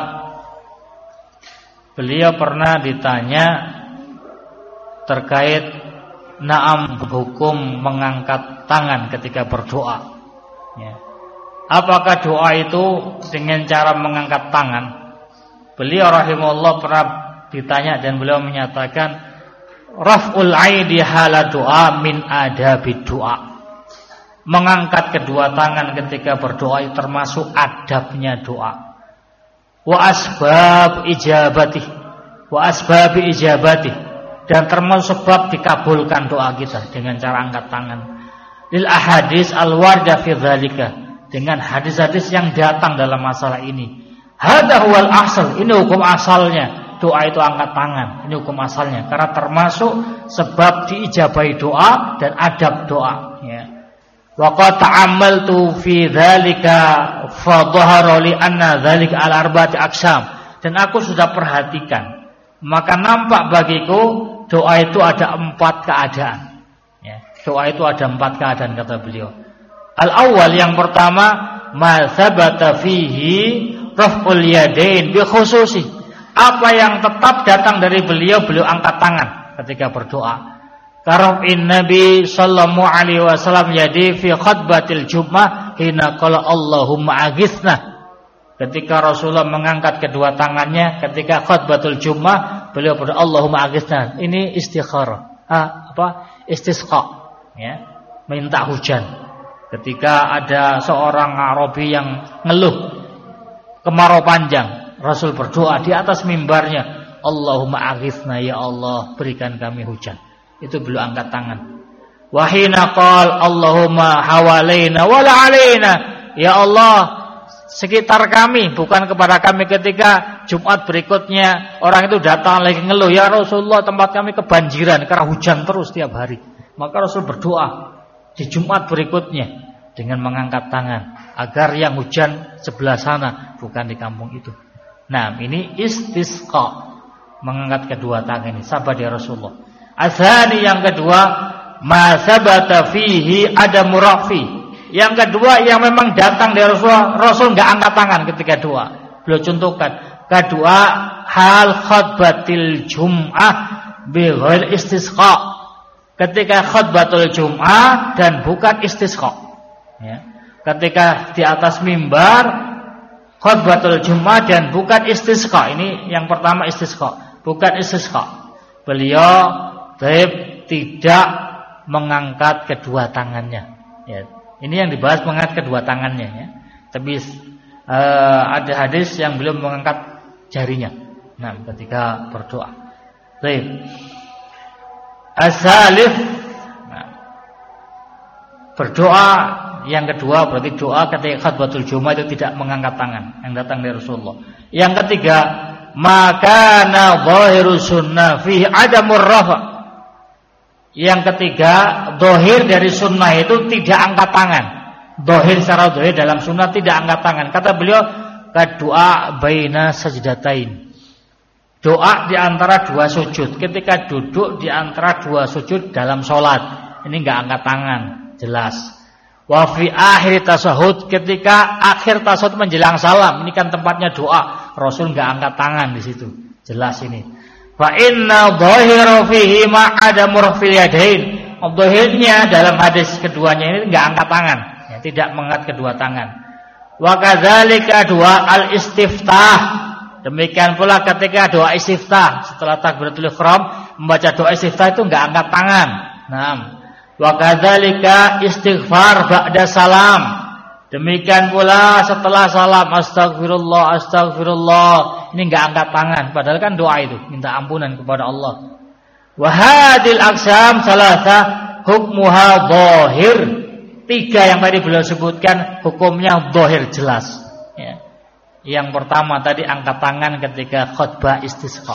beliau pernah ditanya terkait hukum mengangkat tangan ketika berdoa, ya. Apakah doa itu dengan cara mengangkat tangan? Beliau rahimahullah pernah ditanya dan beliau menyatakan raf'ul aidi hala doa min adabid doa. Mengangkat kedua tangan ketika berdoa itu termasuk adabnya doa. Wa asbab ijabati, dan termasuk sebab dikabulkan doa kita dengan cara angkat tangan. Lil ahadits al-warda fi dzalika, dengan hadis-hadis yang datang dalam masalah ini. Hadza huwal asal, ini hukum asalnya. Doa itu angkat tangan, ini hukum asalnya, karena termasuk sebab diijabahi doa dan adab doa, ya. Wa qad ta'ammaltu fi dzalika fa dhahara li anna dzalika al arba'ati aqsam, dan aku sudah perhatikan, maka nampak bagiku doa itu ada 4 keadaan, ya. Doa itu ada 4 keadaan, kata beliau. Al-awwal, yang pertama, ma tsabata fihi raf'ul yadain bi khususi, apa yang tetap datang dari beliau angkat tangan ketika berdoa. Karafin Nabi sallallahu alaihi wasallam yadi fi khutbatil Jummah hina qala Allahumma aghithna. Ketika Rasulullah mengangkat kedua tangannya ketika khutbatul Jummah, beliau berdoa Allahumma aghithna. Ini istikharah. Istisqa, ya, minta hujan. Ketika ada seorang Arabi yang ngeluh kemarau panjang, Rasul berdoa di atas mimbarnya, Allahumma aghithna, ya Allah, berikan kami hujan. Itu beliau angkat tangan. Wa hina qala Allahumma hawalaina wala alaina. Ya Allah, sekitar kami, bukan kepada kami. Ketika Jumat berikutnya orang itu datang lagi ngeluh, ya Rasulullah, tempat kami kebanjiran karena hujan terus tiap hari. Maka Rasul berdoa di Jumat berikutnya dengan mengangkat tangan agar yang hujan sebelah sana, bukan di kampung itu. Nah, ini istisqa, mengangkat kedua tangan ini sabda dari Rasulullah. Azani, yang kedua, ma sabata fihi adamu rafi. Yang kedua yang memang datang dari Rasulullah, Rasul enggak angkat tangan ketika doa. Beliau contohkan, kedua hal khutbatil jum'ah bi ghair istisqa. Ketika khutbatul jum'ah dan bukan istisqa. Ya. Ketika di atas mimbar khutbatul jum'ah dan bukan istisqa. Ini yang pertama istisqa, bukan istisqa. Beliau tidak mengangkat kedua tangannya. Ya. Ini yang dibahas mengangkat kedua tangannya. Ya. Tapi ada hadis yang beliau mengangkat jarinya. Nah, ketika berdoa. Baik. As-salif, nah, berdoa yang kedua berarti doa ketika khutbatul Jumat itu tidak mengangkat tangan yang datang dari Rasulullah. Yang ketiga, makana zahiru sunnah fihi adamur rafa. Yang ketiga, zahir dari sunnah itu tidak angkat tangan. Zahir secara zahir dalam sunnah tidak angkat tangan. Kata beliau, doa baina sajdatain. Doa di antara dua sujud. Ketika duduk di antara dua sujud dalam sholat, ini enggak angkat tangan, jelas. Wa fi akhir tasahud, ketika akhir tasahud menjelang salam, ini kan tempatnya doa, Rasul enggak angkat tangan di situ, jelas ini. Fa inna dhahira fihi ma adamu fil yadain. Dhahirnya dalam hadis keduanya ini enggak angkat tangan, ya, tidak mengangkat kedua tangan. Wa kadzalika doa al istiftah. Demikian pula ketika doa istiftah setelah takbiratul ihram, membaca doa istiftah itu enggak angkat tangan. Naam. Wa kadzalika istighfar ba'da salam. Demikian pula setelah salam, astagfirullah, astagfirullah. Ini enggak angkat tangan, padahal kan doa itu minta ampunan kepada Allah. Wa hadil aqsam salasa hukmuha dhahir. Tiga yang tadi beliau sebutkan hukumnya dhahir, jelas. Ya. Yang pertama tadi angkat tangan ketika khutbah istisqa,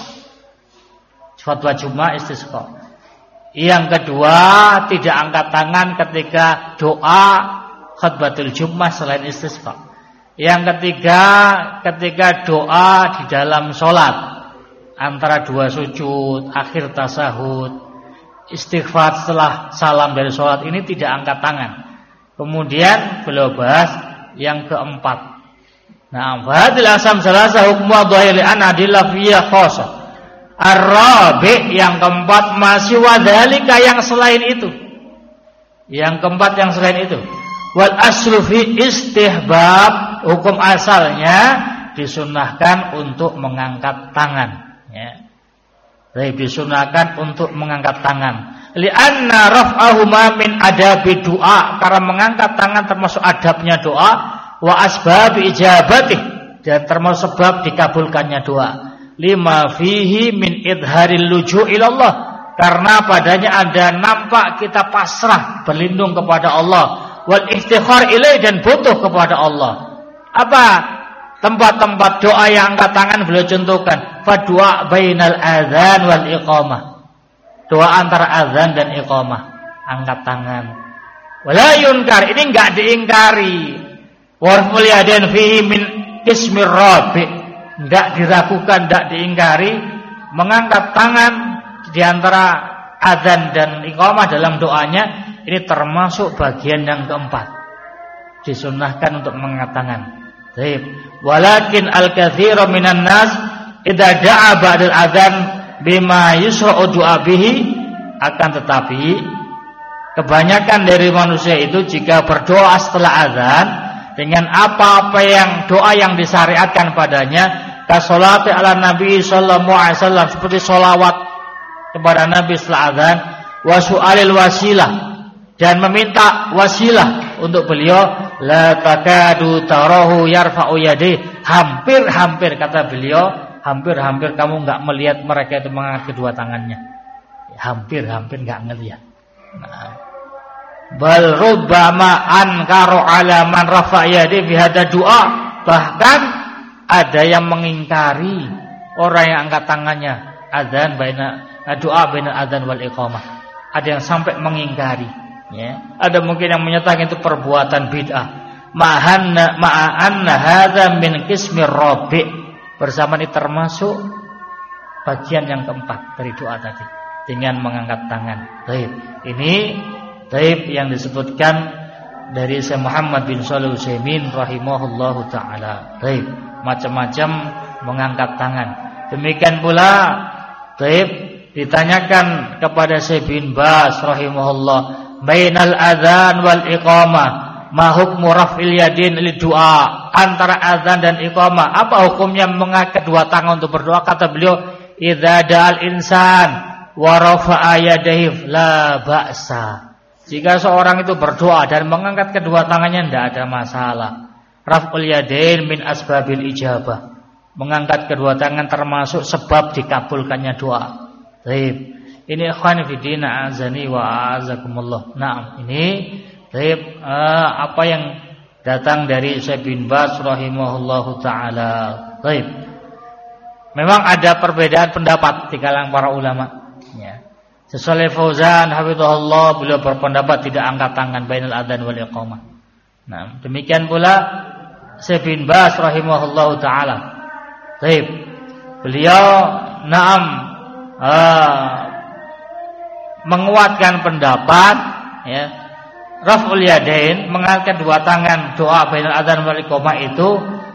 khutbah Jumat istisqa. Yang kedua tidak angkat tangan ketika doa khutbatul Jumat selain istisqa. Yang ketiga ketika doa di dalam sholat antara dua sujud, akhir tasahud, istighfar setelah salam dari sholat, ini tidak angkat tangan. Kemudian beliau bahas yang keempat. Nah, hadil asam salasa hukmu dhahiri an adillah fiyya khassa. Ar-rabi, yang keempat, masih wadhalika, yang selain itu. Yang keempat yang selain itu. Wal aslu fi istihbab, hukum asalnya disunahkan untuk mengangkat tangan, ya. Jadi disunahkan untuk mengangkat tangan. Li'anna raf'ahuma min adabi du'a, karena mengangkat tangan termasuk adabnya doa. Wa asbab ijabatih, dan termasuk sebab dikabulkannya doa. Lima fihi min idharil luju' ilallah, karena padanya ada nampak kita pasrah berlindung kepada Allah, wal iftikhar ilaih, dan butuh kepada Allah. Apa tempat-tempat doa yang angkat tangan beliau contohkan? Fa du'a bainal adzan wal iqamah, doa antara azan dan iqamah, angkat tangan. Wala yunkar, ini enggak diingkari. Warful yadain fihi min ismir rabi, enggak diragukan, enggak diingkari. Mengangkat tangan di antara azan dan iqamah dalam doanya, ini termasuk bagian yang keempat. Disunnahkan untuk mengangkat tangan. Baik. Walakin al-katsiru minan nas idza da'a ba'dal azan bima yusra'u du'a bihi, akan tetapi kebanyakan dari manusia itu jika berdoa setelah azan dengan apa-apa yang doa yang disyariatkan padanya, kasolati ala Nabi sallallahu alaihi wasallam, seperti sholawat kepada Nabi setelah azan, wa su'alil wasilah, dan meminta wasilah untuk beliau, la takadu tarahu yarfa'u yadih, hampir-hampir kata beliau, hampir-hampir kamu enggak melihat mereka itu mengangkat kedua tangannya. Hampir-hampir enggak ngelihat. Nah, Bal rubbama ankaru ala man rafa yadi fi hada du'a. Bahkan ada yang mengingkari orang yang angkat tangannya adzan doa baina adzan wal iqamah. Ada yang sampai mengingkari, ya. Ada mungkin yang menyatakan itu perbuatan bid'ah. Ma'anna hadza min qismir rabi'. Bersama ini termasuk bagian yang keempat dari doa tadi dengan mengangkat tangan. Baik. Ini taib yang disebutkan dari Syekh Muhammad bin Shalih Al-Utsaimin rahimahullahu taala. Taib macam-macam mengangkat tangan. Demikian pula taib ditanyakan kepada Syekh bin Baz rahimahullah, bainal adzan wal iqamah ma hukmu raf'il yadin lid du'a. Antara adzan dan iqamah apa hukumnya mengangkat kedua tangan untuk berdoa? Kata beliau, idza da'al insan wa rafa'a yadayhi la ba'sa. Jika seorang itu berdoa dan mengangkat kedua tangannya tidak ada masalah. Raf'ul yadain min asbabil ijabah. Mengangkat kedua tangan termasuk sebab dikabulkannya doa. Baik. Ini ikhwan fillah azani wa azakumullah. Naam, ini baik apa yang datang dari Syekh bin Baz rahimahullahu taala. Baik. Memang ada perbedaan pendapat di kalangan para ulama, ya. Syekh Fauzan hafizahullah beliau berpendapat tidak angkat tangan bainal adzan wal iqamah. Nah, demikian pula Syekh bin Baz rahimahullahu taala. Baik. Beliau menguatkan pendapat, ya. Raf'ul yadain, mengangkat dua tangan doa bainal adzan wal iqamah itu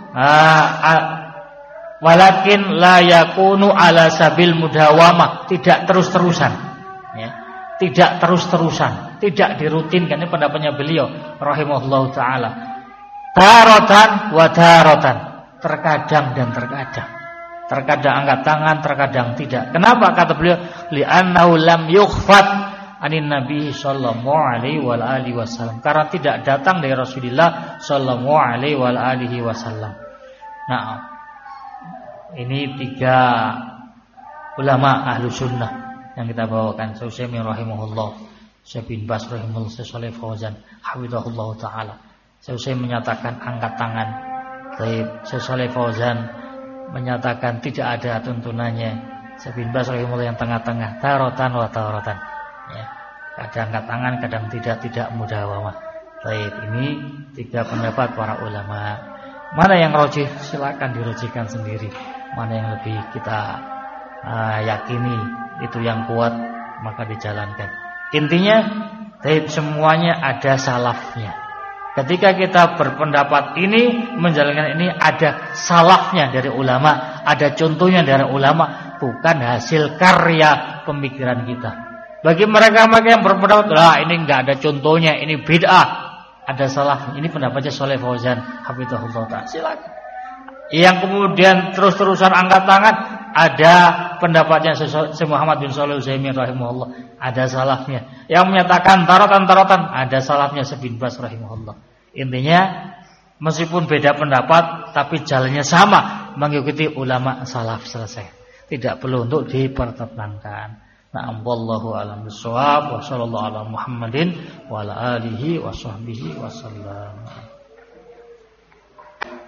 walakin la yakunu ala sabil mudawamah, tidak terus-terusan, ya. Tidak terus-terusan, tidak dirutinkan. Ini pendapatnya beliau rahimahullahu taala. Taratan wa taratan, terkadang dan terkadang. Terkadang angkat tangan, terkadang tidak. Kenapa? Kata beliau, li'annahu lam yukhfat anin nabi sallallahu alaihi wa alihi wasallam. Karena tidak datang dari Rasulullah sallallahu alaihi wa alihi wasallam. Nah, ini tiga ulama ahlu sunnah yang kita bawakan. Syekh Utsaimin rahimahullah, Syekh bin Baz rahimahullah, Syekh Shalih Fauzan hafizahullah taala. Syekh Utsaimin menyatakan angkat tangan. Syekh Shalih Fauzan menyatakan tidak ada tuntunannya. Syekh bin Baz rahimahullah yang tengah-tengah, taratan wa taratan, ya. Kadang angkat tangan, kadang tidak mudawamah. Baik, ini tiga pendapat para ulama. Mana yang rajih? Silakan dirujihkan sendiri. Mana yang lebih kita yakini itu yang kuat, maka dijalankan. Intinya, semuanya ada salafnya. Ketika kita berpendapat ini, menjalankan ini, ada salafnya dari ulama, ada contohnya dari ulama, bukan hasil karya pemikiran kita. Bagi mereka yang berpendapat, ini enggak ada contohnya, ini bid'ah, ada salafnya. Ini pendapatnya Shalih Fauzan hafizahullah ta'ala. Silakan. Yang kemudian terus-terusan angkat tangan, ada pendapatnya Syekh Muhammad bin Shalih Al-Utsaimin rahimahullah, ada salafnya. Yang menyatakan taratan, ada salafnya Syekh bin Baz rahimahullah. Intinya, meskipun beda pendapat, tapi jalannya sama, mengikuti ulama salaf, selesai. Tidak perlu untuk dipertentangkan. Na'am, wallahu a'lam bishawab, wa sallallahu ala Muhammadin wa ala alihi wa sahbihi wa sallam.